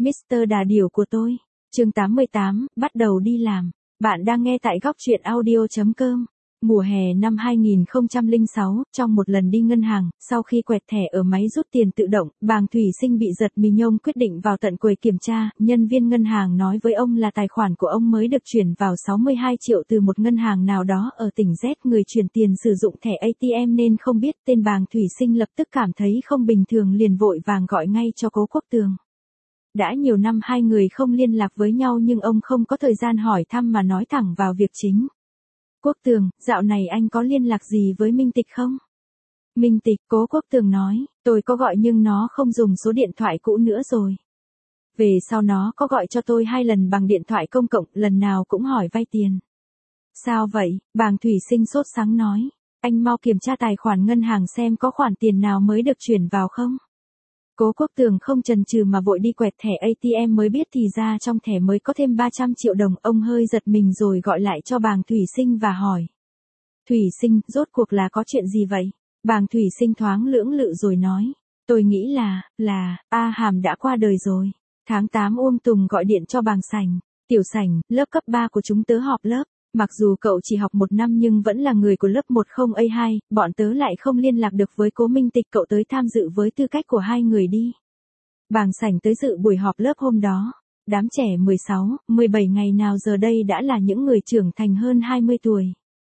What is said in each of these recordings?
Mr. Đà Điểu của tôi. Chương 88, bắt đầu đi làm. Bạn đang nghe tại góc truyện audio.com. Mùa hè năm 2006, trong một lần đi ngân hàng, sau khi quẹt thẻ ở máy rút tiền tự động, Bàng Thủy Sinh bị giật mình, ông quyết định vào tận quầy kiểm tra. Nhân viên ngân hàng nói với ông là tài khoản của ông mới được chuyển vào 62 triệu từ một ngân hàng nào đó ở tỉnh Z. Người chuyển tiền sử dụng thẻ ATM nên không biết tên. Bàng Thủy Sinh lập tức cảm thấy không bình thường, liền vội vàng gọi ngay cho Cố Quốc Tường. Đã nhiều năm hai người không liên lạc với nhau nhưng ông không có thời gian hỏi thăm mà nói thẳng vào việc chính. Quốc Tường, dạo này anh có liên lạc gì với Minh Tịch không? Minh Tịch, Cố Quốc Tường nói, tôi có gọi nhưng nó không dùng số điện thoại cũ nữa rồi. Về sau nó có gọi cho tôi 2 lần bằng điện thoại công cộng, lần nào cũng hỏi vay tiền. Sao vậy? Bàng Thủy Sinh sốt sắng nói, anh mau kiểm tra tài khoản ngân hàng xem có khoản tiền nào mới được chuyển vào không? Cố Quốc Tường không chần chừ mà vội đi quẹt thẻ ATM, mới biết thì ra trong thẻ mới có thêm 300 triệu đồng. Ông hơi giật mình rồi gọi lại cho Bàng Thủy Sinh và hỏi. Thủy Sinh, rốt cuộc là có chuyện gì vậy? Bàng Thủy Sinh thoáng lưỡng lự rồi nói. Tôi nghĩ là, A Hàm đã qua đời rồi. Tháng 8 Uông Tùng gọi điện cho Bàng Sảnh. Tiểu Sảnh, lớp cấp 3 của chúng tớ họp lớp. Mặc dù cậu chỉ học 1 năm nhưng vẫn là người của lớp 10A2, bọn tớ lại không liên lạc được với Cố Minh Tịch, cậu tới tham dự với tư cách của 2 người đi. Bàng Sảnh tới dự buổi họp lớp hôm đó. Đám trẻ 16, 17 ngày nào giờ đây đã là những người trưởng thành hơn 20 tuổi.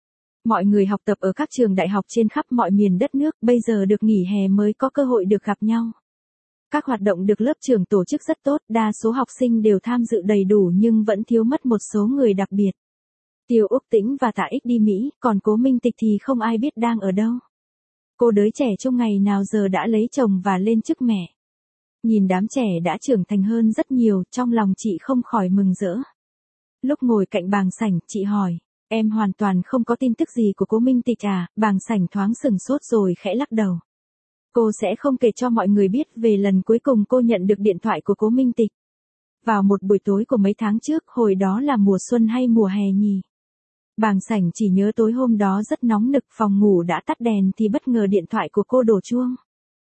Mọi người học tập ở các trường đại học trên khắp mọi miền đất nước, bây giờ được nghỉ hè mới có cơ hội được gặp nhau. Các hoạt động được lớp trưởng tổ chức rất tốt, đa số học sinh đều tham dự đầy đủ nhưng vẫn thiếu mất một số người đặc biệt. Tiêu Úc Tĩnh và Tạ Ích đi Mỹ, còn Cố Minh Tịch thì không ai biết đang ở đâu. Cô đứa trẻ trong ngày nào giờ đã lấy chồng và lên chức mẹ. Nhìn đám trẻ đã trưởng thành hơn rất nhiều, trong lòng chị không khỏi mừng rỡ. Lúc ngồi cạnh Bàng Sảnh, chị hỏi, em hoàn toàn không có tin tức gì của Cố Minh Tịch à? Bàng Sảnh thoáng sừng sốt rồi khẽ lắc đầu. Cô sẽ không kể cho mọi người biết về lần cuối cùng cô nhận được điện thoại của Cố Minh Tịch. Vào một buổi tối của mấy tháng trước, hồi đó là mùa xuân hay mùa hè nhỉ? Bàng Sảnh chỉ nhớ tối hôm đó rất nóng nực, phòng ngủ đã tắt đèn thì bất ngờ điện thoại của cô đổ chuông.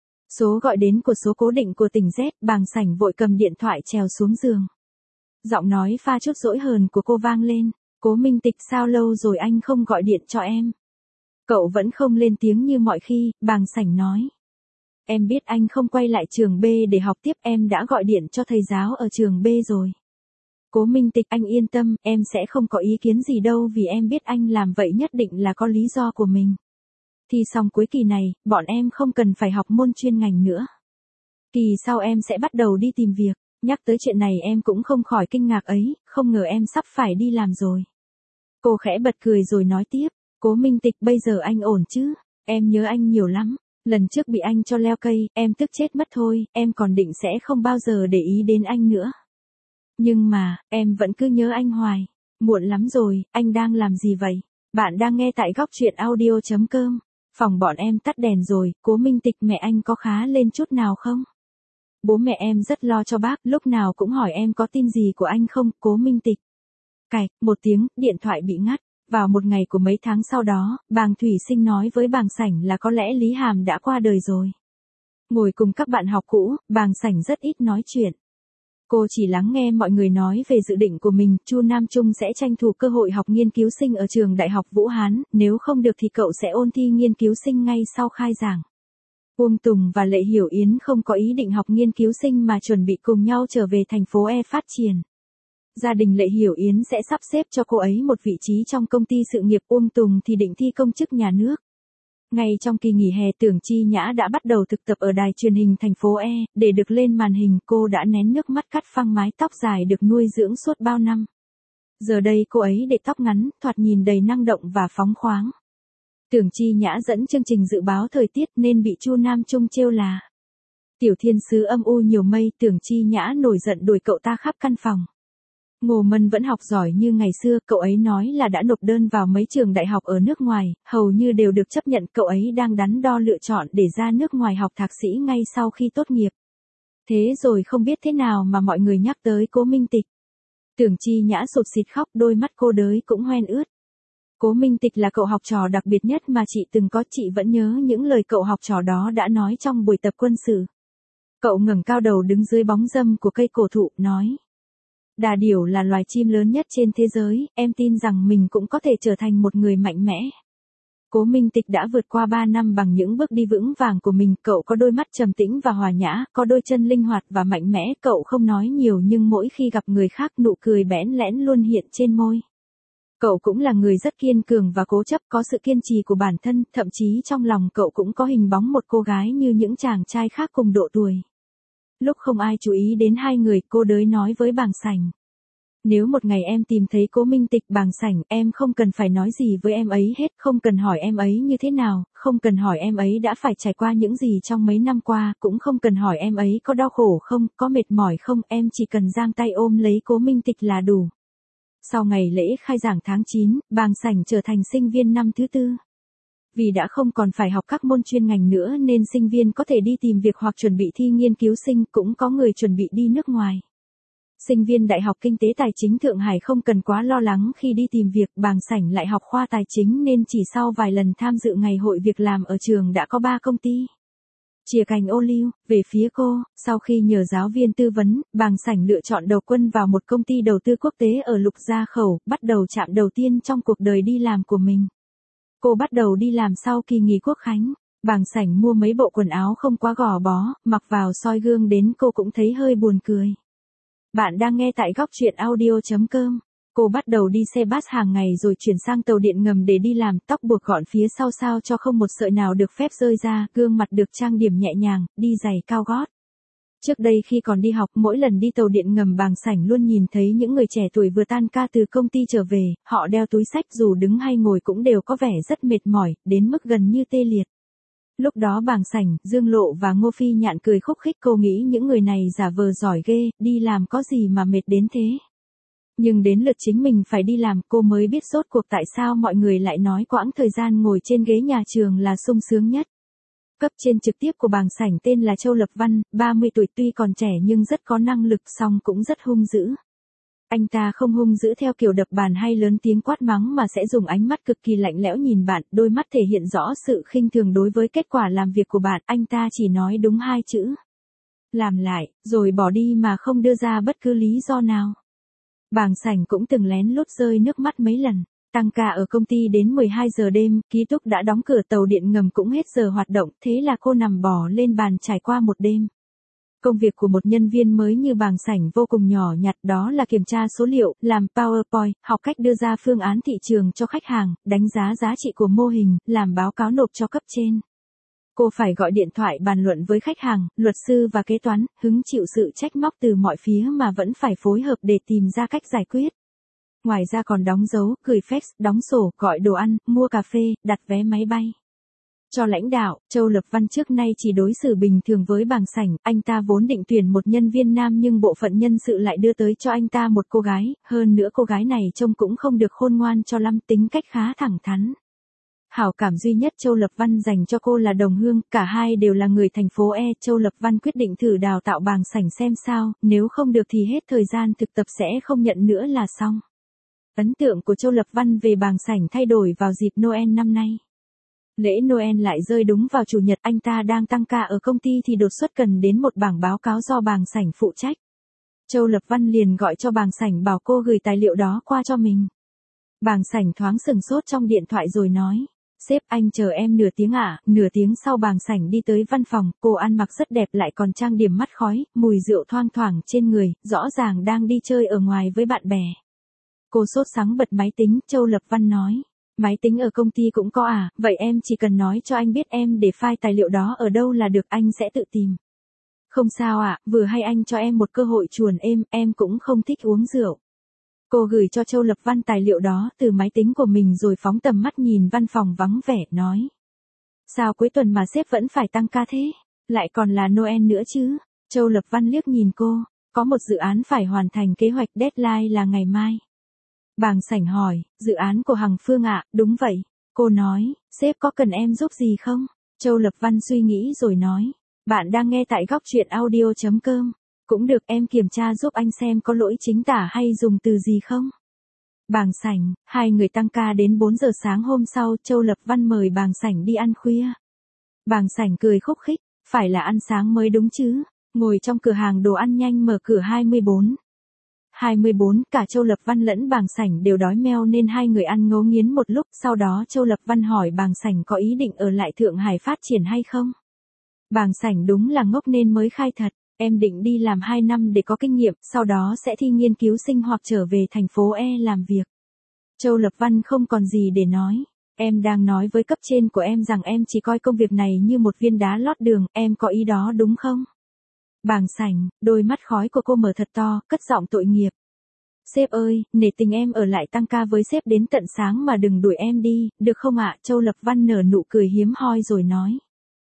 Số gọi đến của số cố định của tỉnh Z. Bàng Sảnh vội cầm điện thoại trèo xuống giường. Giọng nói pha chút dỗi hờn của cô vang lên. Cố Minh Tịch, sao lâu rồi anh không gọi điện cho em? Cậu vẫn không lên tiếng như mọi khi. Bàng Sảnh nói. Em biết anh không quay lại trường B để học tiếp, em đã gọi điện cho thầy giáo ở trường B rồi. Cố Minh Tịch, anh yên tâm, em sẽ không có ý kiến gì đâu, vì em biết anh làm vậy nhất định là có lý do của mình. Thi xong cuối kỳ này, bọn em không cần phải học môn chuyên ngành nữa. Kỳ sau em sẽ bắt đầu đi tìm việc. Nhắc tới chuyện này em cũng không khỏi kinh ngạc ấy, không ngờ em sắp phải đi làm rồi. Cô khẽ bật cười rồi nói tiếp, Cố Minh Tịch, bây giờ anh ổn chứ? Em nhớ anh nhiều lắm. Lần trước bị anh cho leo cây, em tức chết mất thôi, em còn định sẽ không bao giờ để ý đến anh nữa. Nhưng mà, em vẫn cứ nhớ anh hoài. Muộn lắm rồi, anh đang làm gì vậy? Bạn đang nghe tại góc truyện audio.com. Phòng bọn em tắt đèn rồi, Cố Minh Tịch, mẹ anh có khá lên chút nào không? Bố mẹ em rất lo cho bác, lúc nào cũng hỏi em có tin gì của anh không, Cố Minh Tịch. Cạch, một tiếng, điện thoại bị ngắt. Vào một ngày của mấy tháng sau đó, Bàng Thủy Sinh nói với Bàng Sảnh là có lẽ Lý Hàm đã qua đời rồi. Ngồi cùng các bạn học cũ, Bàng Sảnh rất ít nói chuyện. Cô chỉ lắng nghe mọi người nói về dự định của mình. Chu Nam Trung sẽ tranh thủ cơ hội học nghiên cứu sinh ở trường Đại học Vũ Hán, nếu không được thì cậu sẽ ôn thi nghiên cứu sinh ngay sau khai giảng. Uông Tùng và Lệ Hiểu Yến không có ý định học nghiên cứu sinh mà chuẩn bị cùng nhau trở về thành phố E phát triển. Gia đình Lệ Hiểu Yến sẽ sắp xếp cho cô ấy một vị trí trong công ty sự nghiệp. Uông Tùng thì định thi công chức nhà nước. Ngay trong kỳ nghỉ hè, Tưởng Chi Nhã đã bắt đầu thực tập ở đài truyền hình thành phố E, để được lên màn hình, cô đã nén nước mắt cắt phăng mái tóc dài được nuôi dưỡng suốt bao năm. Giờ đây cô ấy để tóc ngắn, thoạt nhìn đầy năng động và phóng khoáng. Tưởng Chi Nhã dẫn chương trình dự báo thời tiết nên bị Chu Nam Trung trêu là tiểu thiên sứ âm u nhiều mây. Tưởng Chi Nhã nổi giận đuổi cậu ta khắp căn phòng. Ngô Mân vẫn học giỏi như ngày xưa, cậu ấy nói là đã nộp đơn vào mấy trường đại học ở nước ngoài, hầu như đều được chấp nhận, cậu ấy đang đắn đo lựa chọn để ra nước ngoài học thạc sĩ ngay sau khi tốt nghiệp. Thế rồi không biết thế nào mà mọi người nhắc tới Cố Minh Tịch. Tưởng Chi Nhã sụt sịt khóc, đôi mắt cô đới cũng hoen ướt. Cố Minh Tịch là cậu học trò đặc biệt nhất mà chị từng có, chị vẫn nhớ những lời cậu học trò đó đã nói trong buổi tập quân sự. Cậu ngẩng cao đầu đứng dưới bóng râm của cây cổ thụ, nói. Đà điểu là loài chim lớn nhất trên thế giới, em tin rằng mình cũng có thể trở thành một người mạnh mẽ. Cố Minh Tịch đã vượt qua 3 năm bằng những bước đi vững vàng của mình, cậu có đôi mắt trầm tĩnh và hòa nhã, có đôi chân linh hoạt và mạnh mẽ, cậu không nói nhiều nhưng mỗi khi gặp người khác nụ cười bẽn lẽn luôn hiện trên môi. Cậu cũng là người rất kiên cường và cố chấp, có sự kiên trì của bản thân, thậm chí trong lòng cậu cũng có hình bóng một cô gái như những chàng trai khác cùng độ tuổi. Lúc không ai chú ý đến hai người, cô đới nói với Bàng Sảnh. Nếu một ngày em tìm thấy Cố Minh Tịch, Bàng Sảnh, em không cần phải nói gì với em ấy hết, không cần hỏi em ấy như thế nào, không cần hỏi em ấy đã phải trải qua những gì trong mấy năm qua, cũng không cần hỏi em ấy có đau khổ không, có mệt mỏi không, em chỉ cần giang tay ôm lấy Cố Minh Tịch là đủ. Sau ngày lễ khai giảng tháng 9, Bàng Sảnh trở thành sinh viên năm thứ 4. Vì đã không còn phải học các môn chuyên ngành nữa nên sinh viên có thể đi tìm việc hoặc chuẩn bị thi nghiên cứu sinh, cũng có người chuẩn bị đi nước ngoài. Sinh viên Đại học Kinh tế Tài chính Thượng Hải không cần quá lo lắng khi đi tìm việc, Bàng Sảnh lại học khoa tài chính nên chỉ sau vài lần tham dự ngày hội việc làm ở trường đã có 3 công ty. Chìa cành ô liu, về phía cô, sau khi nhờ giáo viên tư vấn, Bàng Sảnh lựa chọn đầu quân vào một công ty đầu tư quốc tế ở Lục Gia Khẩu, bắt đầu chạm đầu tiên trong cuộc đời đi làm của mình. Cô bắt đầu đi làm sau kỳ nghỉ Quốc khánh. Bàng Sảnh mua mấy bộ quần áo không quá gò bó, mặc vào soi gương đến cô cũng thấy hơi buồn cười. Bạn đang nghe tại góc truyện audio.com. Cô bắt đầu đi xe bus hàng ngày rồi chuyển sang tàu điện ngầm để đi làm, tóc buộc gọn phía sau sao cho không một sợi nào được phép rơi ra, gương mặt được trang điểm nhẹ nhàng, đi giày cao gót. Trước đây khi còn đi học, mỗi lần đi tàu điện ngầm Bàng Sảnh luôn nhìn thấy những người trẻ tuổi vừa tan ca từ công ty trở về, họ đeo túi xách dù đứng hay ngồi cũng đều có vẻ rất mệt mỏi, đến mức gần như tê liệt. Lúc đó Bàng Sảnh, Dương Lộ và Ngô Phi Nhạn cười khúc khích, cô nghĩ những người này giả vờ giỏi ghê, đi làm có gì mà mệt đến thế. Nhưng đến lượt chính mình phải đi làm, cô mới biết rốt cuộc tại sao mọi người lại nói quãng thời gian ngồi trên ghế nhà trường là sung sướng nhất. Cấp trên trực tiếp của Bàng Sảnh tên là Châu Lập Văn, 30 tuổi, tuy còn trẻ nhưng rất có năng lực, song cũng rất hung dữ. Anh ta không hung dữ theo kiểu đập bàn hay lớn tiếng quát mắng mà sẽ dùng ánh mắt cực kỳ lạnh lẽo nhìn bạn, đôi mắt thể hiện rõ sự khinh thường đối với kết quả làm việc của bạn, anh ta chỉ nói đúng 2 chữ. Làm lại, rồi bỏ đi mà không đưa ra bất cứ lý do nào. Bàng Sảnh cũng từng lén lút rơi nước mắt mấy lần. Tăng ca ở công ty đến 12 giờ đêm, ký túc đã đóng cửa, tàu điện ngầm cũng hết giờ hoạt động, thế là cô nằm bò lên bàn trải qua một đêm. Công việc của một nhân viên mới như Bàng Sảnh vô cùng nhỏ nhặt, đó là kiểm tra số liệu, làm PowerPoint, học cách đưa ra phương án thị trường cho khách hàng, đánh giá giá trị của mô hình, làm báo cáo nộp cho cấp trên. Cô phải gọi điện thoại bàn luận với khách hàng, luật sư và kế toán, hứng chịu sự trách móc từ mọi phía mà vẫn phải phối hợp để tìm ra cách giải quyết. Ngoài ra còn đóng dấu, gửi fax, đóng sổ, gọi đồ ăn, mua cà phê, đặt vé máy bay. Cho lãnh đạo, Châu Lập Văn trước nay chỉ đối xử bình thường với Bàng Sảnh, anh ta vốn định tuyển một nhân viên nam nhưng bộ phận nhân sự lại đưa tới cho anh ta một cô gái, hơn nữa cô gái này trông cũng không được khôn ngoan cho lắm, tính cách khá thẳng thắn. Hảo cảm duy nhất Châu Lập Văn dành cho cô là đồng hương, cả hai đều là người thành phố E. Châu Lập Văn quyết định thử đào tạo Bàng Sảnh xem sao, nếu không được thì hết thời gian thực tập sẽ không nhận nữa là xong. Ấn tượng của Châu Lập Văn về Bàng Sảnh thay đổi vào dịp Noel năm nay. Lễ Noel lại rơi đúng vào chủ nhật, anh ta đang tăng ca ở công ty thì đột xuất cần đến một bảng báo cáo do Bàng Sảnh phụ trách. Châu Lập Văn liền gọi cho Bàng Sảnh bảo cô gửi tài liệu đó qua cho mình. Bàng Sảnh thoáng sừng sốt trong điện thoại rồi nói, sếp anh chờ em nửa tiếng ạ. Nửa tiếng sau Bàng Sảnh đi tới văn phòng, cô ăn mặc rất đẹp lại còn trang điểm mắt khói, mùi rượu thoang thoảng trên người, rõ ràng đang đi chơi ở ngoài với bạn bè. Cô sốt sắng bật máy tính, Châu Lập Văn nói. Máy tính ở công ty cũng có à, vậy em chỉ cần nói cho anh biết em để file tài liệu đó ở đâu là được, anh sẽ tự tìm. Không sao ạ, vừa hay anh cho em một cơ hội chuồn em cũng không thích uống rượu. Cô gửi cho Châu Lập Văn tài liệu đó từ máy tính của mình rồi phóng tầm mắt nhìn văn phòng vắng vẻ, nói. Sao cuối tuần mà sếp vẫn phải tăng ca thế, lại còn là Noel nữa chứ? Châu Lập Văn liếc nhìn cô, có một dự án phải hoàn thành, kế hoạch deadline là ngày mai. Bàng Sảnh hỏi, dự án của Hằng Phương ạ, đúng vậy. Cô nói, sếp có cần em giúp gì không? Châu Lập Văn suy nghĩ rồi nói, bạn đang nghe tại góc truyện audio.com. Cũng được, em kiểm tra giúp anh xem có lỗi chính tả hay dùng từ gì không? Bàng Sảnh, hai người tăng ca đến 4 giờ sáng hôm sau, Châu Lập Văn mời Bàng Sảnh đi ăn khuya. Bàng Sảnh cười khúc khích, phải là ăn sáng mới đúng chứ? Ngồi trong cửa hàng đồ ăn nhanh mở cửa 24. Cả Châu Lập Văn lẫn Bàng Sảnh đều đói meo nên hai người ăn ngấu nghiến một lúc, sau đó Châu Lập Văn hỏi Bàng Sảnh có ý định ở lại Thượng Hải phát triển hay không. Bàng Sảnh đúng là ngốc nên mới khai thật, em định đi làm 2 năm để có kinh nghiệm, sau đó sẽ thi nghiên cứu sinh hoặc trở về thành phố E làm việc. Châu Lập Văn không còn gì để nói. Em đang nói với cấp trên của em rằng em chỉ coi công việc này như một viên đá lót đường, em có ý đó đúng không? Bàng Sảnh, đôi mắt khói của cô mở thật to, cất giọng tội nghiệp. Sếp ơi, nể tình em ở lại tăng ca với sếp đến tận sáng mà đừng đuổi em đi, được không ạ? Châu Lập Văn nở nụ cười hiếm hoi rồi nói.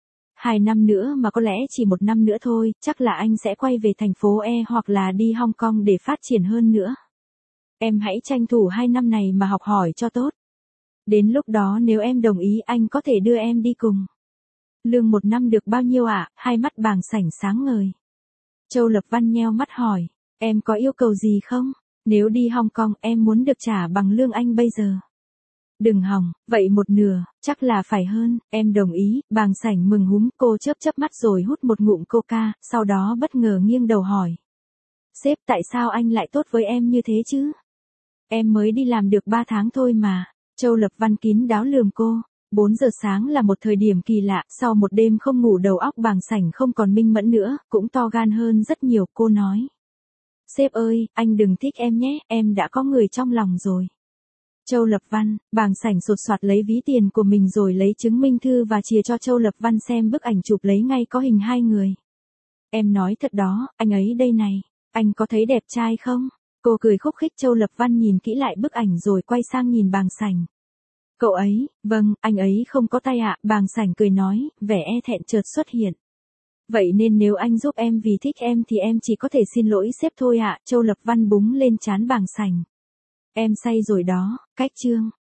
2 năm nữa mà có lẽ chỉ 1 năm nữa thôi, chắc là anh sẽ quay về thành phố E hoặc là đi Hong Kong để phát triển hơn nữa. Em hãy tranh thủ 2 năm này mà học hỏi cho tốt. Đến lúc đó nếu em đồng ý anh có thể đưa em đi cùng. Lương 1 năm được bao nhiêu ạ? Hai mắt Bàng Sảnh sáng ngời. Châu Lập Văn nheo mắt hỏi, em có yêu cầu gì không? Nếu đi Hong Kong em muốn được trả bằng lương anh bây giờ. Đừng hòng, vậy 1/2, chắc là phải hơn, em đồng ý. Bàng Sảnh mừng húm, cô chớp mắt rồi hút một ngụm coca, sau đó bất ngờ nghiêng đầu hỏi. Sếp, tại sao anh lại tốt với em như thế chứ? Em mới đi làm được 3 tháng thôi mà. Châu Lập Văn kín đáo lườm cô. 4 giờ sáng là một thời điểm kỳ lạ, sau một đêm không ngủ đầu óc Bàng Sảnh không còn minh mẫn nữa, cũng to gan hơn rất nhiều, cô nói. Sếp ơi, anh đừng thích em nhé, em đã có người trong lòng rồi. Châu Lập Văn, Bàng Sảnh sột soạt lấy ví tiền của mình rồi lấy chứng minh thư và chìa cho Châu Lập Văn xem bức ảnh chụp lấy ngay có hình 2 người. Em nói thật đó, anh ấy đây này, anh có thấy đẹp trai không? Cô cười khúc khích. Châu Lập Văn nhìn kỹ lại bức ảnh rồi quay sang nhìn Bàng Sảnh. Cậu ấy, vâng, anh ấy không có tay ạ. Bàng Sảnh cười nói, vẻ e thẹn chợt xuất hiện. Vậy nên nếu anh giúp em vì thích em thì em chỉ có thể xin lỗi sếp thôi ạ. Châu Lập Văn búng lên trán Bàng Sảnh. Em say rồi đó, cách chương.